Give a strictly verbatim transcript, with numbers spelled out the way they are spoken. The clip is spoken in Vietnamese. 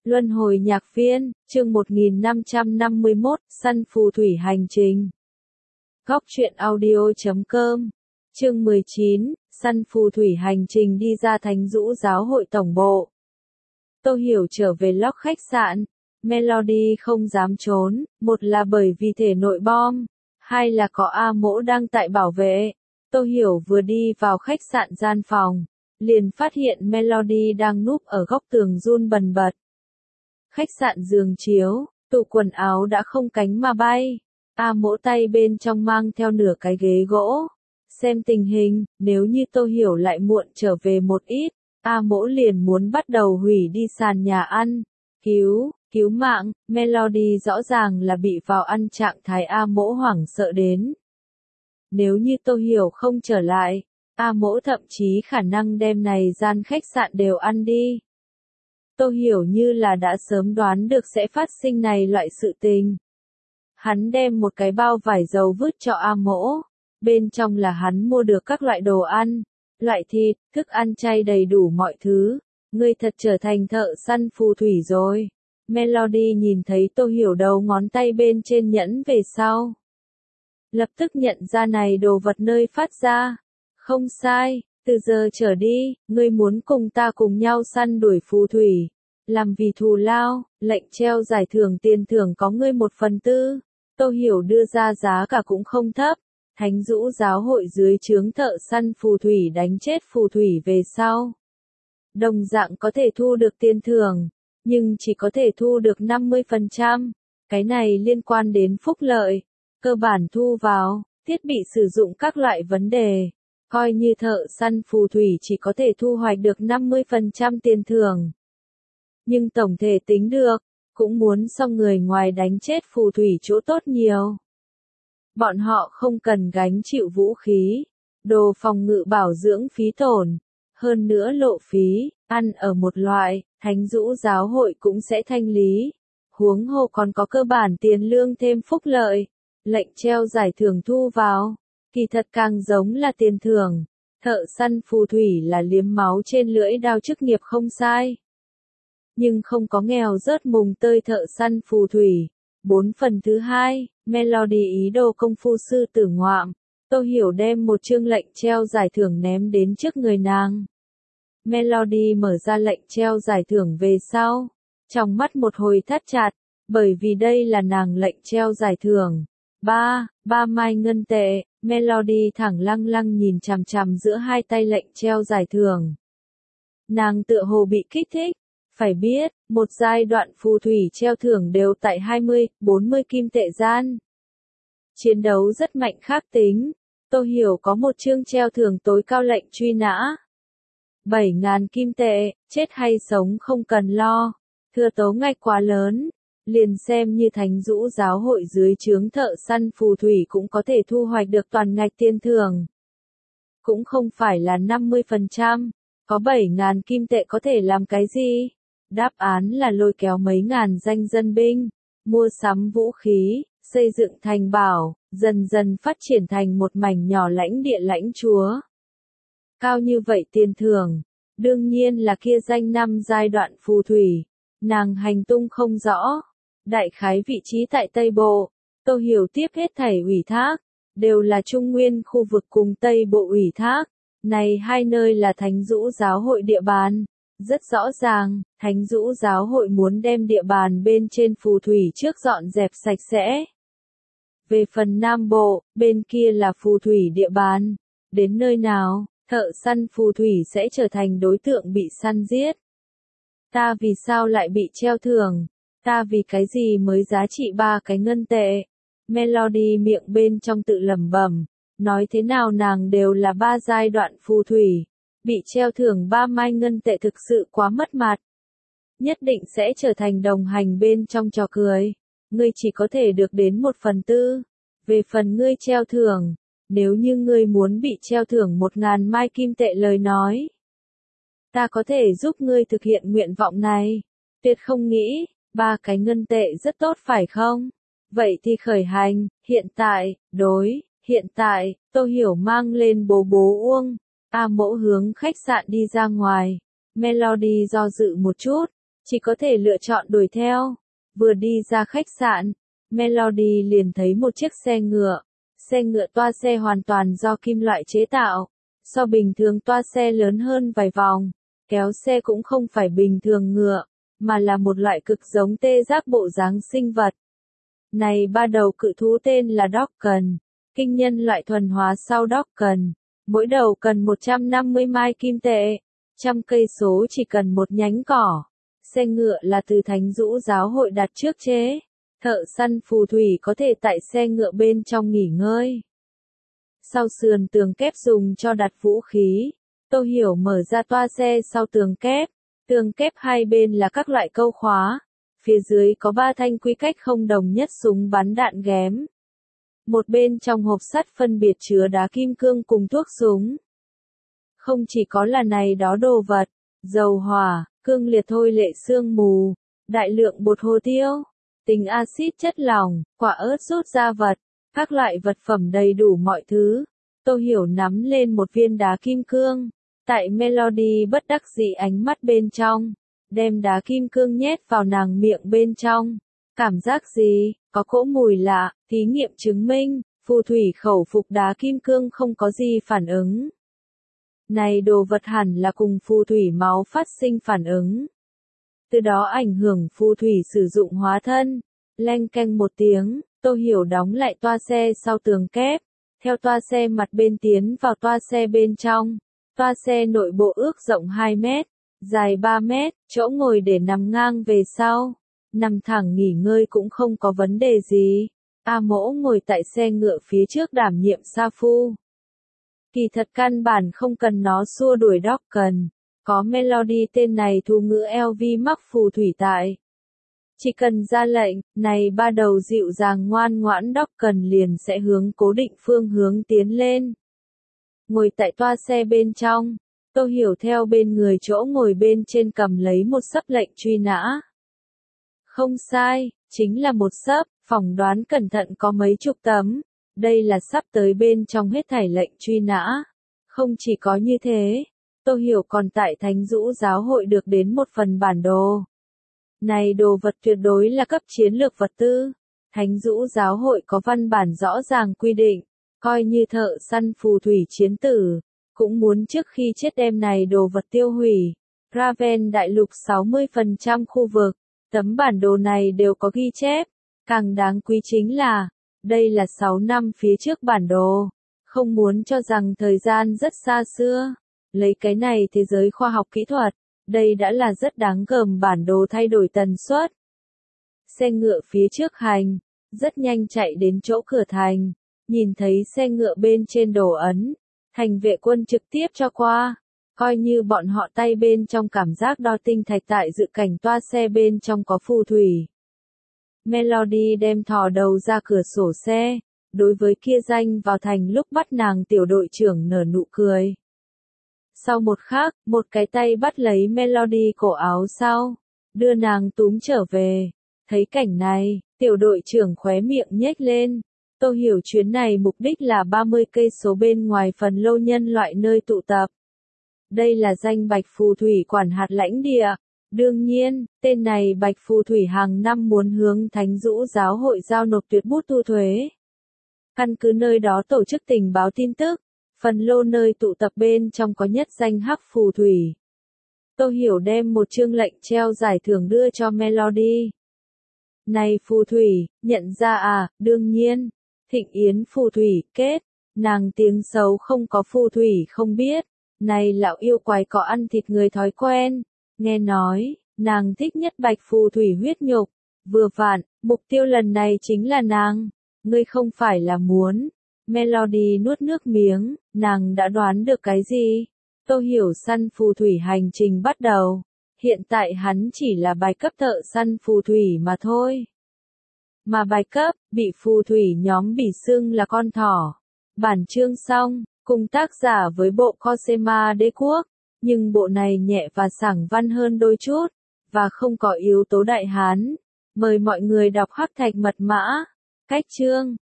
Luân hồi nhạc viên, chương một nghìn năm trăm năm mươi mốt, săn phù thủy hành trình. Góc truyện audio chấm com, chương mười chín, săn phù thủy hành trình đi ra Thánh Dũ giáo hội tổng bộ. Tô Hiểu trở về log khách sạn, Melody không dám trốn, một là bởi vì thể nội bom, hai là có A Mỗ đang tại bảo vệ. Tô Hiểu vừa đi vào khách sạn gian phòng, liền phát hiện Melody đang núp ở góc tường run bần bật. Khách sạn giường chiếu, tủ quần áo đã không cánh mà bay. A Mỗ tay bên trong mang theo nửa cái ghế gỗ. Xem tình hình, nếu như Tô Hiểu lại muộn trở về một ít, A Mỗ liền muốn bắt đầu hủy đi sàn nhà ăn. Cứu, cứu mạng, Melody rõ ràng là bị vào ăn trạng thái A Mỗ hoảng sợ đến. Nếu như Tô Hiểu không trở lại, A Mỗ thậm chí khả năng đem này gian khách sạn đều ăn đi. Tô Hiểu như là đã sớm đoán được sẽ phát sinh này loại sự tình. Hắn đem một cái bao vải dầu vứt cho A Mỗ, bên trong là hắn mua được các loại đồ ăn, loại thịt, thức ăn chay đầy đủ mọi thứ. Ngươi thật trở thành thợ săn phù thủy rồi. Melody nhìn thấy Tô Hiểu đầu ngón tay bên trên nhẫn về sau. Lập tức nhận ra này đồ vật nơi phát ra. Không sai. Từ giờ trở đi, ngươi muốn cùng ta cùng nhau săn đuổi phù thủy. Làm vì thù lao, lệnh treo giải thưởng tiền thưởng có ngươi một phần tư. Tô Hiểu đưa ra giá cả cũng không thấp. Thánh Dũ giáo hội dưới trướng thợ săn phù thủy đánh chết phù thủy về sau. Đồng dạng có thể thu được tiền thưởng, nhưng chỉ có thể thu được năm mươi phần trăm. Cái này liên quan đến phúc lợi, cơ bản thu vào, thiết bị sử dụng các loại vấn đề. Coi như thợ săn phù thủy chỉ có thể thu hoạch được năm mươi phần trăm tiền thưởng. Nhưng tổng thể tính được, cũng muốn so người ngoài đánh chết phù thủy chỗ tốt nhiều. Bọn họ không cần gánh chịu vũ khí, đồ phòng ngự bảo dưỡng phí tổn, hơn nữa lộ phí, ăn ở một loại, Thánh Dũ giáo hội cũng sẽ thanh lý. Huống hồ còn có cơ bản tiền lương thêm phúc lợi, lệnh treo giải thưởng thu vào. Kỳ thật càng giống là tiền thưởng, thợ săn phù thủy là liếm máu trên lưỡi dao chức nghiệp không sai. Nhưng không có nghèo rớt mùng tơi thợ săn phù thủy. Bốn phần thứ hai, Melody ý đồ công phu sư tử ngoạm. Tô Hiểu đem một chương lệnh treo giải thưởng ném đến trước người nàng. Melody mở ra lệnh treo giải thưởng về sau. Trong mắt một hồi thắt chặt, bởi vì đây là nàng lệnh treo giải thưởng. Ba, ba mai ngân tệ. Melody thẳng lăng lăng nhìn chằm chằm giữa hai tay lệnh treo giải thưởng. Nàng tựa hồ bị kích thích. Phải biết, một giai đoạn phù thủy treo thưởng đều tại hai mươi, bốn mươi kim tệ gian. Chiến đấu rất mạnh khác tính. Tô Hiểu có một chương treo thưởng tối cao lệnh truy nã. bảy ngàn kim tệ, chết hay sống không cần lo. Thừa tố ngạch quá lớn. Liền xem như Thánh Dũ giáo hội dưới trướng thợ săn phù thủy cũng có thể thu hoạch được toàn ngạch tiền thưởng. Cũng không phải là năm mươi phần trăm, có bảy ngàn kim tệ có thể làm cái gì? Đáp án là lôi kéo mấy ngàn danh dân binh, mua sắm vũ khí, xây dựng thành bảo, dần dần phát triển thành một mảnh nhỏ lãnh địa lãnh chúa. Cao như vậy tiền thưởng, đương nhiên là kia danh năm giai đoạn phù thủy, nàng hành tung không rõ. Đại khái vị trí tại Tây Bộ, Tô Hiểu tiếp hết thảy ủy thác, đều là Trung Nguyên khu vực cùng Tây Bộ ủy thác. Này hai nơi là Thánh Dũ giáo hội địa bàn. Rất rõ ràng, Thánh Dũ giáo hội muốn đem địa bàn bên trên phù thủy trước dọn dẹp sạch sẽ. Về phần Nam Bộ, bên kia là phù thủy địa bàn. Đến nơi nào, thợ săn phù thủy sẽ trở thành đối tượng bị săn giết. Ta vì sao lại bị treo thưởng? Ta vì cái gì mới giá trị ba cái ngân tệ? Melody miệng bên trong tự lẩm bẩm, nói thế nào nàng đều là ba giai đoạn phù thủy, bị treo thưởng ba mai ngân tệ thực sự quá mất mặt. Nhất định sẽ trở thành đồng hành bên trong trò cười. Ngươi chỉ có thể được đến một phần tư. Về phần ngươi treo thưởng, nếu như ngươi muốn bị treo thưởng một ngàn mai kim tệ lời nói, ta có thể giúp ngươi thực hiện nguyện vọng này. Tuyệt không nghĩ. Ba cái ngân tệ rất tốt phải không? Vậy thì khởi hành, hiện tại, đối, hiện tại, Tô Hiểu mang lên bố bố uông. A Mỗ hướng khách sạn đi ra ngoài. Melody do dự một chút, chỉ có thể lựa chọn đuổi theo. Vừa đi ra khách sạn, Melody liền thấy một chiếc xe ngựa. Xe ngựa toa xe hoàn toàn do kim loại chế tạo, so bình thường toa xe lớn hơn vài vòng. Kéo xe cũng không phải bình thường ngựa, mà là một loại cực giống tê giác bộ dáng sinh vật. Này ba đầu cự thú tên là Dokken, kinh nhân loại thuần hóa sau Dokken. Mỗi đầu cần một trăm năm mươi mai kim tệ, trăm cây số chỉ cần một nhánh cỏ. Xe ngựa là từ Thánh Dũ giáo hội đặt trước chế. Thợ săn phù thủy có thể tại xe ngựa bên trong nghỉ ngơi. Sau sườn tường kép dùng cho đặt vũ khí, Tô Hiểu mở ra toa xe sau tường kép. Tường kép hai bên là các loại câu khóa. Phía dưới có ba thanh quy cách không đồng nhất súng bắn đạn ghém. Một bên trong hộp sắt phân biệt chứa đá kim cương cùng thuốc súng. Không chỉ có là này đó đồ vật, dầu hỏa, cương liệt thôi lệ sương mù, đại lượng bột hồ tiêu, tinh axit chất lỏng, quả ớt rút ra vật, các loại vật phẩm đầy đủ mọi thứ. Tô Hiểu nắm lên một viên đá kim cương, tại Melody bất đắc dĩ ánh mắt bên trong, đem đá kim cương nhét vào nàng miệng bên trong. Cảm giác gì? Có cỗ mùi lạ, thí nghiệm chứng minh, phù thủy khẩu phục đá kim cương không có gì phản ứng. Này đồ vật hẳn là cùng phù thủy máu phát sinh phản ứng. Từ đó ảnh hưởng phù thủy sử dụng hóa thân. Leng keng một tiếng, Tô Hiểu đóng lại toa xe sau tường kép. Theo toa xe mặt bên tiến vào toa xe bên trong. Toa xe nội bộ ước rộng hai mét, dài ba mét, chỗ ngồi để nằm ngang về sau. Nằm thẳng nghỉ ngơi cũng không có vấn đề gì. A Mỗ ngồi tại xe ngựa phía trước đảm nhiệm sa phu. Kỳ thật căn bản không cần nó xua đuổi Dokken. Có Melody tên này thu ngữ lờ vê mắc phù thủy tại. Chỉ cần ra lệnh, này ba đầu dịu dàng ngoan ngoãn Dokken liền sẽ hướng cố định phương hướng tiến lên. Ngồi tại toa xe bên trong, Tô Hiểu theo bên người chỗ ngồi bên trên cầm lấy một xấp lệnh truy nã. Không sai, chính là một xấp, phỏng đoán cẩn thận có mấy chục tấm. Đây là sắp tới bên trong hết thảy lệnh truy nã. Không chỉ có như thế, Tô Hiểu còn tại Thánh Dũ giáo hội được đến một phần bản đồ. Này đồ vật tuyệt đối là cấp chiến lược vật tư. Thánh Dũ giáo hội có văn bản rõ ràng quy định, coi như thợ săn phù thủy chiến tử, cũng muốn trước khi chết đem này đồ vật tiêu hủy. Raven đại lục sáu mươi phần trăm khu vực, tấm bản đồ này đều có ghi chép. Càng đáng quý chính là, đây là sáu năm phía trước bản đồ. Không muốn cho rằng thời gian rất xa xưa. Lấy cái này thế giới khoa học kỹ thuật, đây đã là rất đáng gờm bản đồ thay đổi tần suất. Xe ngựa phía trước hành, rất nhanh chạy đến chỗ cửa thành. Nhìn thấy xe ngựa bên trên đồ ấn, thành vệ quân trực tiếp cho qua. Coi như bọn họ tay bên trong cảm giác đo tinh thạch tại dự cảnh toa xe bên trong có phù thủy. Melody đem thò đầu ra cửa sổ xe, đối với kia danh vào thành lúc bắt nàng tiểu đội trưởng nở nụ cười. Sau một khắc, một cái tay bắt lấy Melody cổ áo sau, đưa nàng túm trở về. Thấy cảnh này, tiểu đội trưởng khóe miệng nhếch lên. Tô Hiểu chuyến này mục đích là ba mươi cây số bên ngoài phần lô nhân loại nơi tụ tập. Đây là danh Bạch Phù Thủy quản hạt lãnh địa. Đương nhiên, tên này Bạch Phù Thủy hàng năm muốn hướng Thánh Dũ giáo hội giao nộp tuyệt bút thu thuế. Căn cứ nơi đó tổ chức tình báo tin tức, phần lô nơi tụ tập bên trong có nhất danh Hắc Phù Thủy. Tô Hiểu đem một chương lệnh treo giải thưởng đưa cho Melody. Này phù thủy, nhận ra à, đương nhiên. Thịnh yến phù thủy, kết. Nàng tiếng xấu không có phù thủy không biết. Này lão yêu quái có ăn thịt người thói quen. Nghe nói, nàng thích nhất Bạch Phù Thủy huyết nhục. Vừa vặn, mục tiêu lần này chính là nàng. Ngươi không phải là muốn. Melody nuốt nước miếng, nàng đã đoán được cái gì? Tô Hiểu săn phù thủy hành trình bắt đầu. Hiện tại hắn chỉ là bài cấp thợ săn phù thủy mà thôi. Mà bài cấp, bị phù thủy nhóm bỉ xưng là con thỏ. Bản chương xong, cùng tác giả với bộ Cosema đế quốc, nhưng bộ này nhẹ và sảng văn hơn đôi chút, và không có yếu tố đại hán. Mời mọi người đọc Hắc Thạch Mật Mã. Cách chương